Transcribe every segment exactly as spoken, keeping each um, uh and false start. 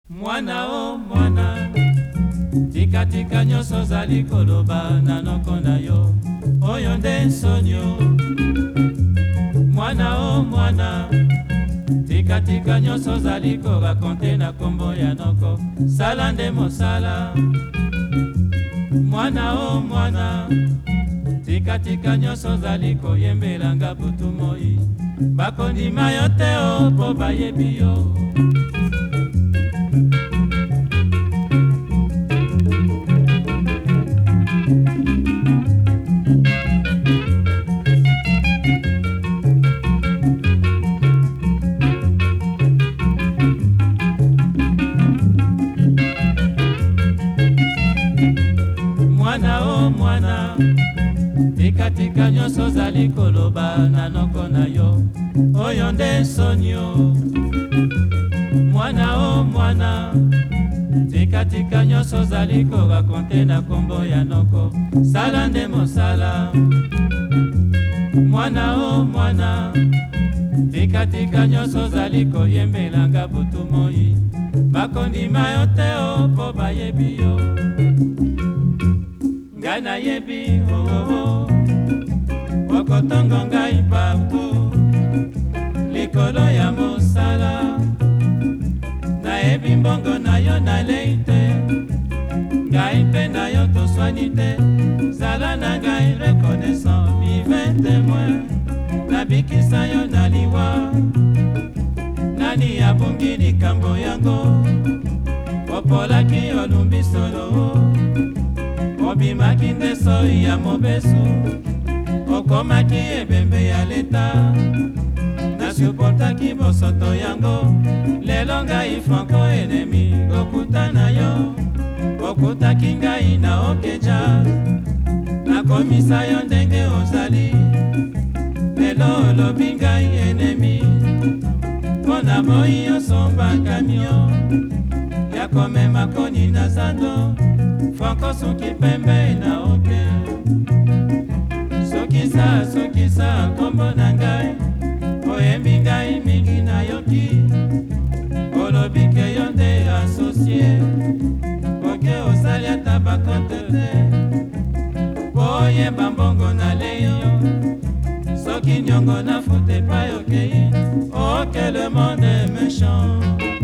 Mwana o mwana tika tika nyonso ozali koloba na noko na yo oyo nde nsonio. Mwana o mwana tika tika nyonso ozali korakonte na kombo ya noko sala nde mosala. Mwana o mwana tika tika nyonso ozali koyembelanga butu moi bakondima yo te o po bayebi yo. Mwana o mwana tika tika nyonso ozali koloba na noko na yo oyo nde nsonio. Mwana o mwana tika tika nyonso ozali korakonte na kombo ya noko sala nde mosala. Mwana o mwana tika tika nyonso ozali koyembelanga butu moi bakondima yo te o po bayebi yo. Ngai nayebi oh oh oh okotongo ngai partout likolo ya mosala. Nayebi mbongo na yo nalei te ngai mpe na yo toswani te. Zala na ngai reconnaissant vivant témoin nabikisa yo na liwa. Nani abungi likambo yango opolaki olumbi solo. Obimaki nde soi ya mobesu okomaki ebembe ya leta. Nasuportaki bosoto yango lelo ngai franco enemi okuta na yo. Okutaki ngai na okeja nakomisa yo ndenge ozali lelo olobi ngai enemi. Mpona moi osomba kamio ya komema koni na zando franco soki pembe na oke. Sokisa sokisa kombo na ngai oyembi ngai mingi na yoki olobi ke yo nde asocie oke osali ata bakonte te oyeba mbongo na leyo. Soki nyongo na fute pa yokei oke le monde est méchant.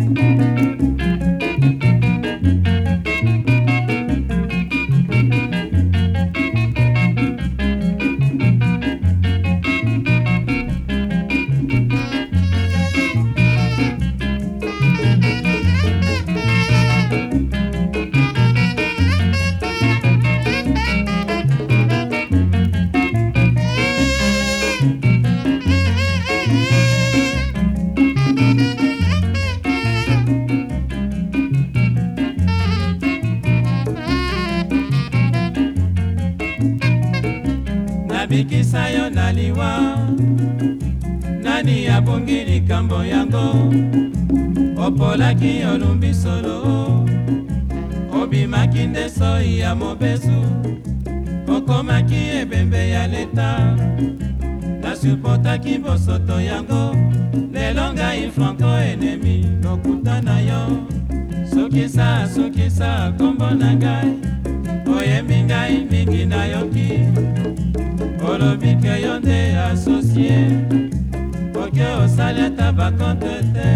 Nabikisa yo na liwa. Nani abungi likambo yango opolaki olumbi solo. Obimaki nde soi ya mobesu okomaki ebembe ya leta. Nasuportaki bosoto yango lelo ngai franco enemi lokuta na yo. Sokisa sokisa kombo na ngai oyembi ngai mingi na yoki olobi ke yo nde asocie oke osali ata bakonte te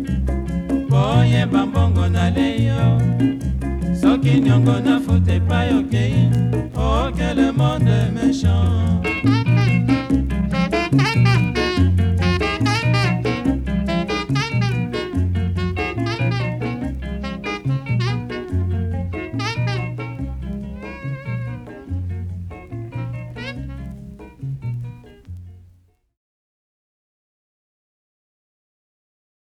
oyeba mbongo na leyo. Soki nyongo na fute pa yokei oke le monde méchant.